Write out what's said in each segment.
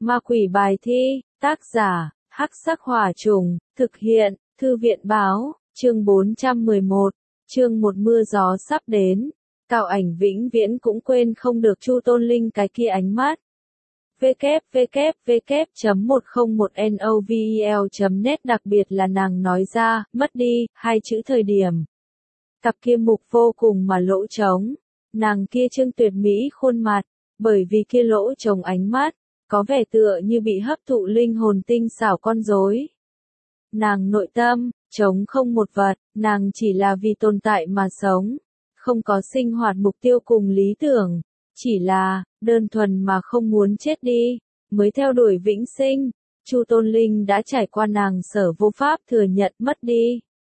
Ma quỷ bài thi, tác giả, Hắc Sắc Hỏa Trùng, thực hiện, Thư viện Báo, chương 411, chương một mưa gió sắp đến. Cao Ảnh vĩnh viễn cũng quên không được Chu Tôn Linh cái kia ánh mắt. www.101novel.net đặc biệt là nàng nói ra, mất đi, hai chữ thời điểm. Cặp kia mục vô cùng mà lỗ trống, nàng kia trương tuyệt mỹ khuôn mặt, bởi vì kia lỗ trống ánh mắt, có vẻ tựa như bị hấp thụ linh hồn tinh xảo con rối. Nàng nội tâm, trống không một vật, nàng chỉ là vì tồn tại mà sống, không có sinh hoạt mục tiêu cùng lý tưởng, chỉ là, đơn thuần mà không muốn chết đi, mới theo đuổi vĩnh sinh. Chu Tôn Linh đã trải qua nàng sở vô pháp thừa nhận mất đi.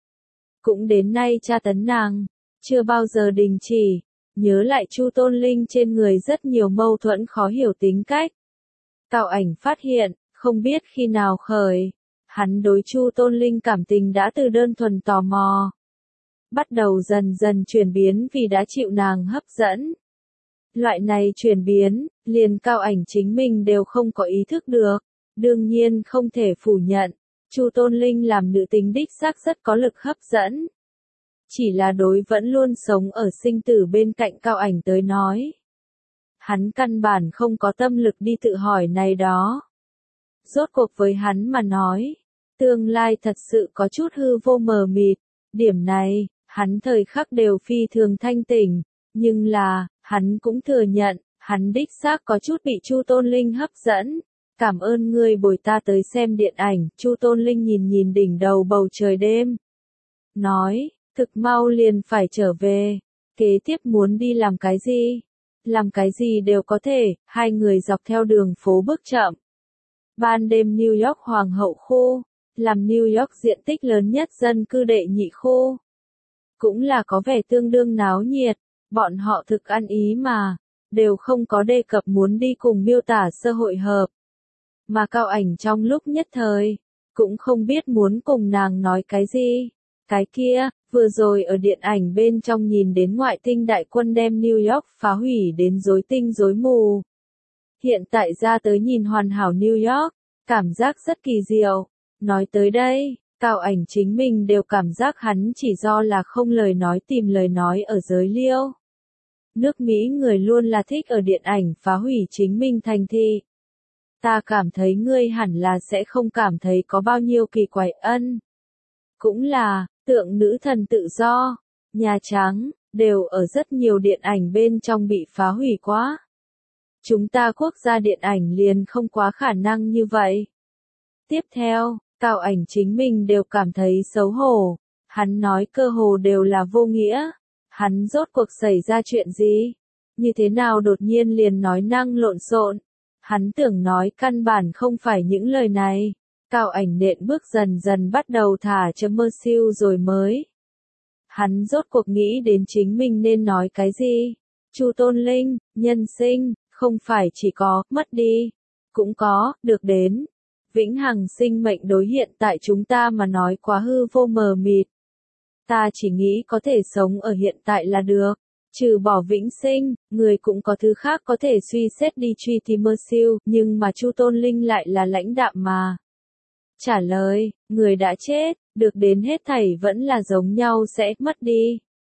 Cũng đến nay tra tấn nàng, chưa bao giờ đình chỉ, nhớ lại Chu Tôn Linh trên người rất nhiều mâu thuẫn khó hiểu tính cách. Cao Ảnh phát hiện, không biết khi nào khởi, hắn đối Chu Tôn Linh cảm tình đã từ đơn thuần tò mò, bắt đầu dần dần chuyển biến vì đã chịu nàng hấp dẫn. Loại này chuyển biến, liền Cao Ảnh chính mình đều không có ý thức được, đương nhiên không thể phủ nhận, Chu Tôn Linh làm nữ tính đích xác rất có lực hấp dẫn. Chỉ là đối vẫn luôn sống ở sinh tử bên cạnh Cao Ảnh tới nói. Hắn căn bản không có tâm lực đi tự hỏi này đó. Rốt cuộc với hắn mà nói, tương lai thật sự có chút hư vô mờ mịt, điểm này, hắn thời khắc đều phi thường thanh tỉnh, nhưng là, hắn cũng thừa nhận, hắn đích xác có chút bị Chu Tôn Linh hấp dẫn. Cảm ơn ngươi bồi ta tới xem điện ảnh, Chu Tôn Linh nhìn nhìn đỉnh đầu bầu trời đêm. Nói, thực mau liền phải trở về, kế tiếp muốn đi làm cái gì? Làm cái gì đều có thể, hai người dọc theo đường phố bước chậm. Ban đêm New York Hoàng hậu khu, làm New York diện tích lớn nhất dân cư đệ nhị khu. Cũng là có vẻ tương đương náo nhiệt, bọn họ thực ăn ý mà, đều không có đề cập muốn đi cùng miêu tả sơ hội hợp. Mà Cao Ảnh trong lúc nhất thời, cũng không biết muốn cùng nàng nói cái gì. Cái kia, vừa rồi ở điện ảnh bên trong nhìn đến ngoại tinh đại quân đem New York phá hủy đến rối tinh rối mù. Hiện tại ra tới nhìn hoàn hảo New York, cảm giác rất kỳ diệu. Nói tới đây, Cao Ảnh chính mình đều cảm giác hắn chỉ do là không lời nói tìm lời nói ở giới liêu. Nước Mỹ người luôn là thích ở điện ảnh phá hủy chính mình thành thị. Ta cảm thấy ngươi hẳn là sẽ không cảm thấy có bao nhiêu kỳ quái ân. Cũng là, tượng nữ thần tự do, Nhà Trắng, đều ở rất nhiều điện ảnh bên trong bị phá hủy quá. Chúng ta quốc gia điện ảnh liền không quá khả năng như vậy. Tiếp theo, Cao Ảnh chính mình đều cảm thấy xấu hổ, hắn nói cơ hồ đều là vô nghĩa. Hắn rốt cuộc xảy ra chuyện gì? Như thế nào đột nhiên liền nói năng lộn xộn? Hắn tưởng nói căn bản không phải những lời này. Cao Ảnh nện bước dần dần bắt đầu thả chấm mơ siêu rồi mới. Hắn rốt cuộc nghĩ đến chính mình nên nói cái gì? Chu Tôn Linh, nhân sinh, không phải chỉ có, mất đi. Cũng có, được đến. Vĩnh hằng sinh mệnh đối hiện tại chúng ta mà nói quá hư vô mờ mịt. Ta chỉ nghĩ có thể sống ở hiện tại là được. Trừ bỏ vĩnh sinh, người cũng có thứ khác có thể suy xét đi truy tìm mơ siêu, nhưng mà Chu Tôn Linh lại là lãnh đạm mà. Trả lời, người đã chết, được đến hết thảy vẫn là giống nhau sẽ mất đi.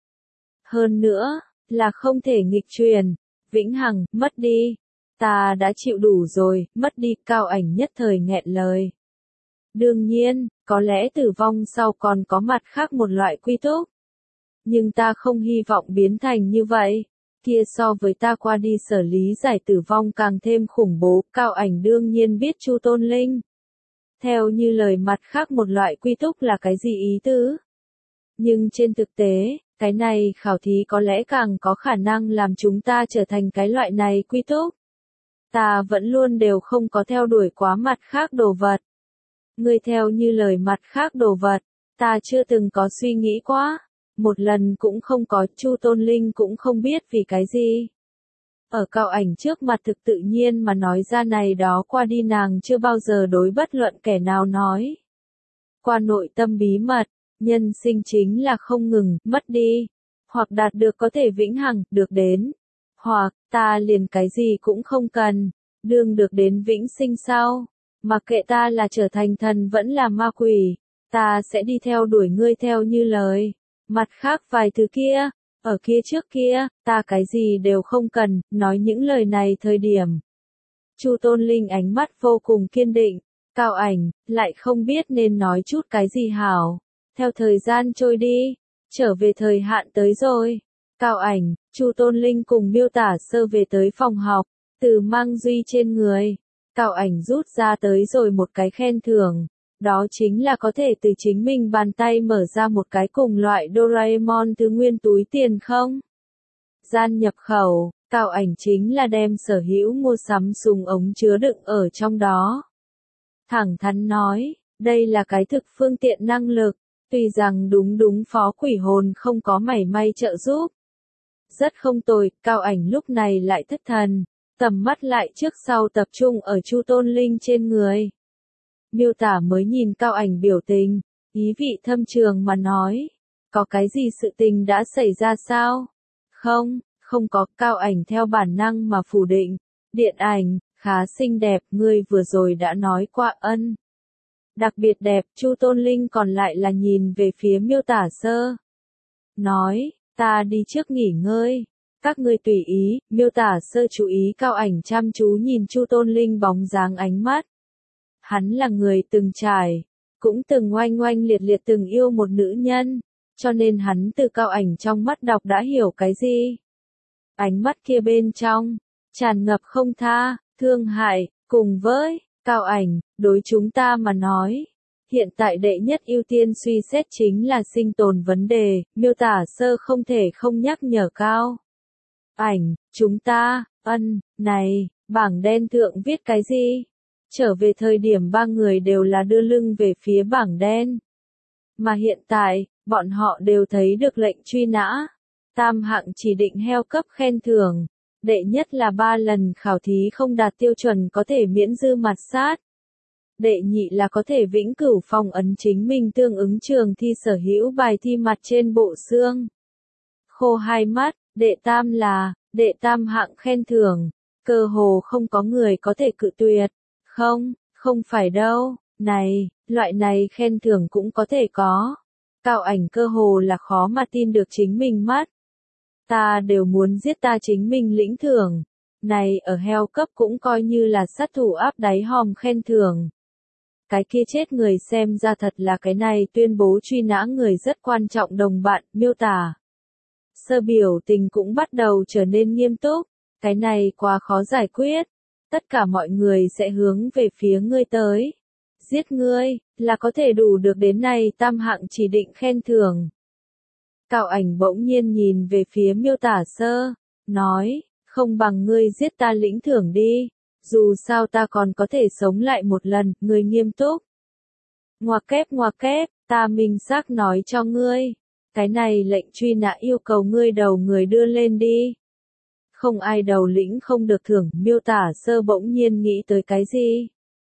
Hơn nữa, là không thể nghịch truyền, vĩnh hằng, mất đi. Ta đã chịu đủ rồi, mất đi, Cao Ảnh nhất thời nghẹn lời. Đương nhiên, có lẽ tử vong sau còn có mặt khác một loại quy túc. Nhưng ta không hy vọng biến thành như vậy. Kia so với ta qua đi xử lý giải tử vong càng thêm khủng bố, Cao Ảnh đương nhiên biết Chu Tôn Linh. Theo như lời mặt khác một loại quy túc là cái gì ý tứ? Nhưng trên thực tế, cái này khảo thí có lẽ càng có khả năng làm chúng ta trở thành cái loại này quy túc. Ta vẫn luôn đều không có theo đuổi quá mặt khác đồ vật. Ngươi theo như lời mặt khác đồ vật, ta chưa từng có suy nghĩ quá. Một lần cũng không có, Chu Tôn Linh cũng không biết vì cái gì. Ở Cao Ảnh trước mặt thực tự nhiên mà nói ra này đó qua đi nàng chưa bao giờ đối bất luận kẻ nào nói. Qua nội tâm bí mật, nhân sinh chính là không ngừng, mất đi, hoặc đạt được có thể vĩnh hằng, được đến, hoặc, ta liền cái gì cũng không cần, đương được đến vĩnh sinh sau. Mặc kệ ta là trở thành thần vẫn là ma quỷ, ta sẽ đi theo đuổi ngươi theo như lời. Mặt khác vài thứ kia, ở kia trước kia, ta cái gì đều không cần, nói những lời này thời điểm. Chu Tôn Linh ánh mắt vô cùng kiên định, Cao Ảnh, lại không biết nên nói chút cái gì hảo. Theo thời gian trôi đi, trở về thời hạn tới rồi. Cao Ảnh, Chu Tôn Linh cùng Miêu Tả Sơ về tới phòng học, từ Mang Duy trên người. Cao Ảnh rút ra tới rồi một cái khen thưởng. Đó chính là có thể từ chính mình bàn tay mở ra một cái cùng loại Doraemon thứ nguyên túi tiền không? Gian nhập khẩu, Cao Ảnh chính là đem sở hữu mua sắm súng ống chứa đựng ở trong đó. Thẳng thắn nói, đây là cái thực phương tiện năng lực, tuy rằng đúng phó quỷ hồn không có mảy may trợ giúp. Rất không tồi, Cao Ảnh lúc này lại thất thần, tầm mắt lại trước sau tập trung ở Chu Tôn Linh trên người. Miêu Tả mới nhìn Cao Ảnh biểu tình, ý vị thâm trường mà nói, có cái gì sự tình đã xảy ra sao? Không có. Cao Ảnh theo bản năng mà phủ định. Điện ảnh, khá xinh đẹp, ngươi vừa rồi đã nói qua ân. Đặc biệt đẹp, Chu Tôn Linh còn lại là nhìn về phía Miêu Tả Sơ. Nói, ta đi trước nghỉ ngơi. Các ngươi tùy ý. Miêu Tả Sơ chú ý Cao Ảnh chăm chú nhìn Chu Tôn Linh bóng dáng ánh mắt. Hắn là người từng trải, cũng từng oanh oanh liệt liệt từng yêu một nữ nhân, cho nên hắn từ Cao Ảnh trong mắt đọc đã hiểu cái gì. Ánh mắt kia bên trong, tràn ngập không tha, thương hại, cùng với, Cao Ảnh, đối chúng ta mà nói. Hiện tại đệ nhất ưu tiên suy xét chính là sinh tồn vấn đề, Miêu Tả Sơ không thể không nhắc nhở Cao Ảnh, chúng ta, này, bảng đen thượng viết cái gì? Trở về thời điểm ba người đều là đưa lưng về phía bảng đen. Mà hiện tại, bọn họ đều thấy được lệnh truy nã. Tam hạng chỉ định heo cấp khen thưởng. Đệ nhất là 3 lần khảo thí không đạt tiêu chuẩn có thể miễn dư mặt sát. Đệ nhị là có thể vĩnh cửu phong ấn chính mình tương ứng trường thi sở hữu bài thi mặt trên bộ xương. Khô hai mắt. Đệ tam hạng khen thưởng. Cơ hồ không có người có thể cự tuyệt. Không phải đâu, loại này khen thưởng cũng có thể có. Cao Ảnh cơ hồ là khó mà tin được chính mình mắt. Ta đều muốn giết ta chính mình lĩnh thưởng. Này ở heo cấp cũng coi như là sát thủ áp đáy hòm khen thưởng. Cái kia chết người xem ra thật là cái này tuyên bố truy nã người rất quan trọng đồng bạn, Miêu Tả Sơ biểu tình cũng bắt đầu trở nên nghiêm túc. Cái này quá khó giải quyết. Tất cả mọi người sẽ hướng về phía ngươi tới. Giết ngươi, là có thể đủ được đến này tam hạng chỉ định khen thưởng. Cao Ảnh bỗng nhiên nhìn về phía Miêu Tả Sơ, nói, không bằng ngươi giết ta lĩnh thưởng đi, dù sao ta còn có thể sống lại một lần, ngươi nghiêm túc. Ngoặc kép, ta minh xác nói cho ngươi, cái này lệnh truy nã yêu cầu ngươi đầu người đưa lên đi. Không ai đầu lĩnh không được thưởng, Miêu Tả Sơ bỗng nhiên nghĩ tới cái gì.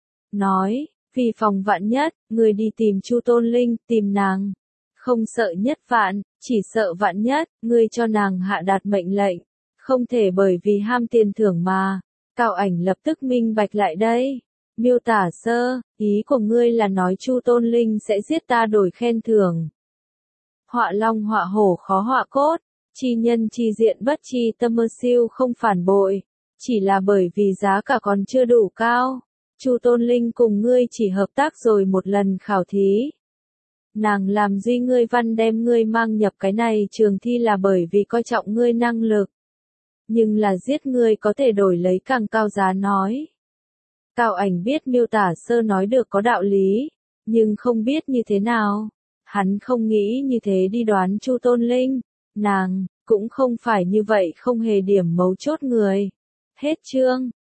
Nói, vì phòng vạn nhất, người đi tìm Chu Tôn Linh, tìm nàng. Không sợ nhất vạn, chỉ sợ vạn nhất, ngươi cho nàng hạ đạt mệnh lệnh. Không thể bởi vì ham tiền thưởng mà. Cao Ảnh lập tức minh bạch lại đây. Miêu Tả Sơ, ý của ngươi là nói Chu Tôn Linh sẽ giết ta đổi khen thưởng. Họa long họa hổ khó họa cốt. Chi nhân chi diện bất chi tâm mơ siêu không phản bội, chỉ là bởi vì giá cả còn chưa đủ cao. Chu Tôn Linh cùng ngươi chỉ hợp tác rồi một lần khảo thí. Nàng làm duy ngươi văn đem ngươi mang nhập cái này trường thi là bởi vì coi trọng ngươi năng lực. Nhưng là giết ngươi có thể đổi lấy càng cao giá nói. Cao Ảnh biết Miêu Tả Sơ nói được có đạo lý, nhưng không biết như thế nào. Hắn không nghĩ như thế đi đoán Chu Tôn Linh. Nàng, cũng không phải như vậy không hề điểm mấu chốt người. Hết chương.